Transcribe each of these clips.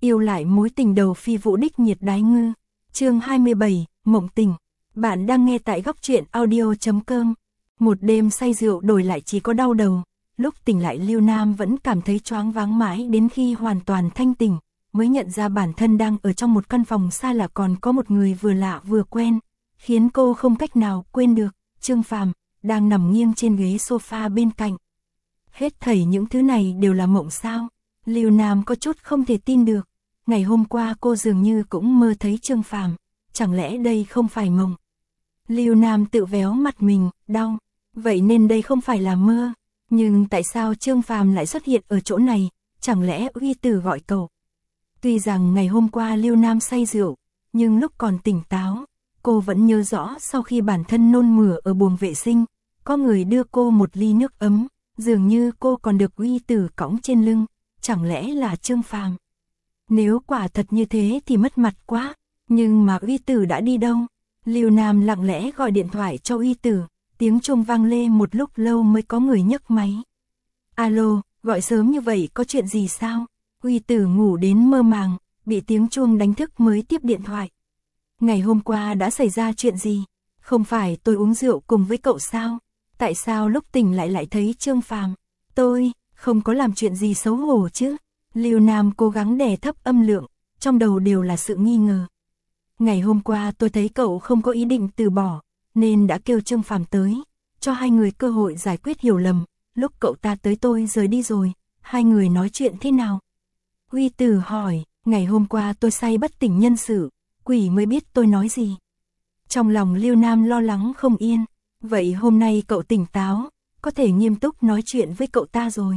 Yêu lại mối tình đầu phi vũ đích nhiệt đái ngư. Chương 27, mộng tình. Bạn đang nghe tại góc truyện audio.com. Một đêm say rượu đổi lại chỉ có đau đầu. Lúc tỉnh lại Lưu Nam vẫn cảm thấy choáng váng mãi đến khi hoàn toàn thanh tỉnh, mới nhận ra bản thân đang ở trong một căn phòng xa lạ còn có một người vừa lạ vừa quen, khiến cô không cách nào quên được, Trương Phàm, đang nằm nghiêng trên ghế sofa bên cạnh. Hết thảy những thứ này đều là mộng sao? Lưu Nam có chút không thể tin được. Ngày hôm qua cô dường như cũng mơ thấy Trương Phàm, chẳng lẽ đây không phải mộng? Lưu Nam tự véo mặt mình, đau. Vậy nên đây không phải là mơ. Nhưng tại sao Trương Phàm lại xuất hiện ở chỗ này? Chẳng lẽ Uy Tử gọi cậu? Tuy rằng ngày hôm qua Lưu Nam say rượu, nhưng lúc còn tỉnh táo, cô vẫn nhớ rõ sau khi bản thân nôn mửa ở buồng vệ sinh, có người đưa cô một ly nước ấm, dường như cô còn được Uy Tử cõng trên lưng, chẳng lẽ là Trương Phàm? Nếu quả thật như thế thì mất mặt quá, nhưng mà Uy Tử đã đi đâu? Lưu Nam lặng lẽ gọi điện thoại cho Uy Tử, tiếng chuông vang lên một lúc lâu mới có người nhấc máy. Alo, gọi sớm như vậy có chuyện gì sao? Uy Tử ngủ đến mơ màng, bị tiếng chuông đánh thức mới tiếp điện thoại. Ngày hôm qua đã xảy ra chuyện gì? Không phải tôi uống rượu cùng với cậu sao? Tại sao lúc tỉnh lại thấy Trương Phàm? Tôi không có làm chuyện gì xấu hổ chứ? Lưu Nam cố gắng đè thấp âm lượng, trong đầu đều là sự nghi ngờ. Ngày hôm qua tôi thấy cậu không có ý định từ bỏ, nên đã kêu Trương Phàm tới, cho hai người cơ hội giải quyết hiểu lầm. Lúc cậu ta tới tôi rời đi rồi, hai người nói chuyện thế nào? Uy Tử hỏi, ngày hôm qua tôi say bất tỉnh nhân sự, quỷ mới biết tôi nói gì. Trong lòng Lưu Nam lo lắng không yên, vậy hôm nay cậu tỉnh táo, có thể nghiêm túc nói chuyện với cậu ta rồi.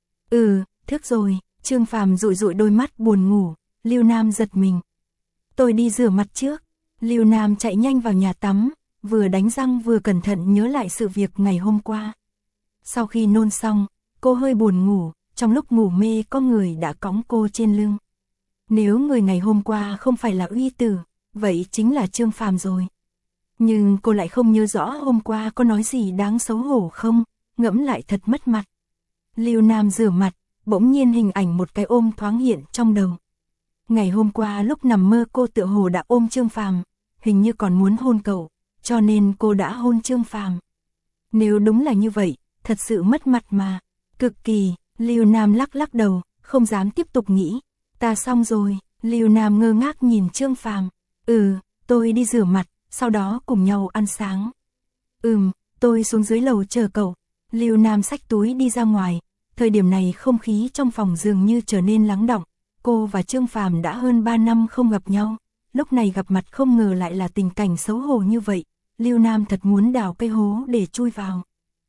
Thức rồi. Trương Phàm dụi dụi đôi mắt buồn ngủ. Lưu Nam giật mình. Tôi đi rửa mặt trước. Lưu Nam chạy nhanh vào nhà tắm, vừa đánh răng vừa cẩn thận nhớ lại sự việc ngày hôm qua. Sau khi nôn xong, cô hơi buồn ngủ, trong lúc ngủ mê có người đã cõng cô trên lưng. Nếu người ngày hôm qua không phải là Uy Tử, vậy chính là Trương Phàm rồi. Nhưng cô lại không nhớ rõ hôm qua có nói gì đáng xấu hổ không, ngẫm lại thật mất mặt. Lưu Nam rửa mặt, bỗng nhiên hình ảnh một cái ôm thoáng hiện trong đầu. Ngày hôm qua lúc nằm mơ cô tựa hồ đã ôm Trương Phàm, hình như còn muốn hôn cậu, cho nên cô đã hôn Trương Phàm. Nếu đúng là như vậy, thật sự mất mặt mà. Cực kỳ. Lưu Nam lắc đầu, không dám tiếp tục nghĩ. Ta xong rồi. Lưu Nam ngơ ngác nhìn Trương Phàm. Tôi đi rửa mặt, sau đó cùng nhau ăn sáng. Tôi xuống dưới lầu chờ cậu. Lưu Nam xách túi đi ra ngoài. Thời điểm này không khí trong phòng dường như trở nên lắng đọng. Cô và Trương Phàm đã hơn 3 năm không gặp nhau. Lúc này gặp mặt không ngờ lại là tình cảnh xấu hổ như vậy. Lưu Nam thật muốn đào cây hố để chui vào.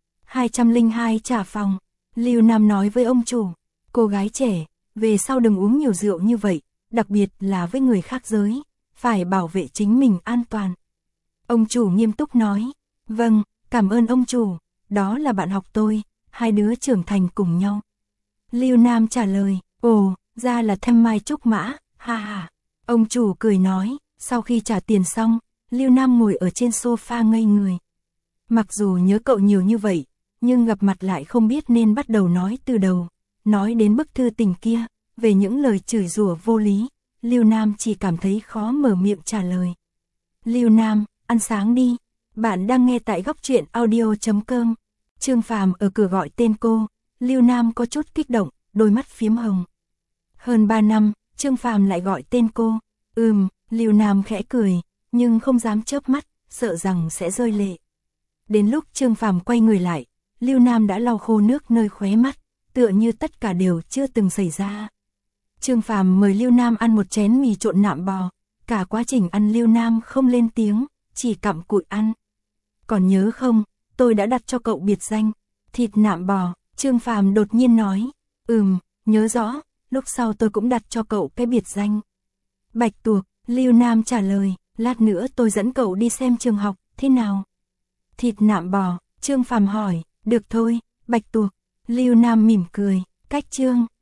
202 trả phòng. Lưu Nam nói với ông chủ. Cô gái trẻ, về sau đừng uống nhiều rượu như vậy, đặc biệt là với người khác giới. Phải bảo vệ chính mình an toàn. Ông chủ nghiêm túc nói. Vâng, cảm ơn ông chủ. Đó là bạn học tôi. Hai đứa trưởng thành cùng nhau. Lưu Nam trả lời. Ồ, ra là Thanh Mai Trúc Mã, ha ha. Ông chủ cười nói. Sau khi trả tiền xong, Lưu Nam ngồi ở trên sofa ngây người. Mặc dù nhớ cậu nhiều như vậy, nhưng gặp mặt lại không biết nên bắt đầu nói từ đầu. Nói đến bức thư tình kia, về những lời chửi rủa vô lý, Lưu Nam chỉ cảm thấy khó mở miệng trả lời. Lưu Nam, ăn sáng đi. Bạn đang nghe tại góc truyện audio.com. Trương Phàm ở cửa gọi tên cô, Lưu Nam có chút kích động, đôi mắt phiếm hồng. Hơn 3 năm, Trương Phàm lại gọi tên cô. Lưu Nam khẽ cười, nhưng không dám chớp mắt, sợ rằng sẽ rơi lệ. Đến lúc Trương Phàm quay người lại, Lưu Nam đã lau khô nước nơi khóe mắt, tựa như tất cả đều chưa từng xảy ra. Trương Phàm mời Lưu Nam ăn một chén mì trộn nạm bò, cả quá trình ăn Lưu Nam không lên tiếng, chỉ cặm cụi ăn. Còn nhớ không, tôi đã đặt cho cậu biệt danh, thịt nạm bò. Trương Phàm đột nhiên nói. Nhớ rõ, lúc sau tôi cũng đặt cho cậu cái biệt danh Bạch Tuộc. Lưu Nam trả lời, lát nữa tôi dẫn cậu đi xem trường học, thế nào? Thịt nạm bò. Trương Phàm hỏi, được thôi, Bạch Tuộc. Lưu Nam mỉm cười, cách Trương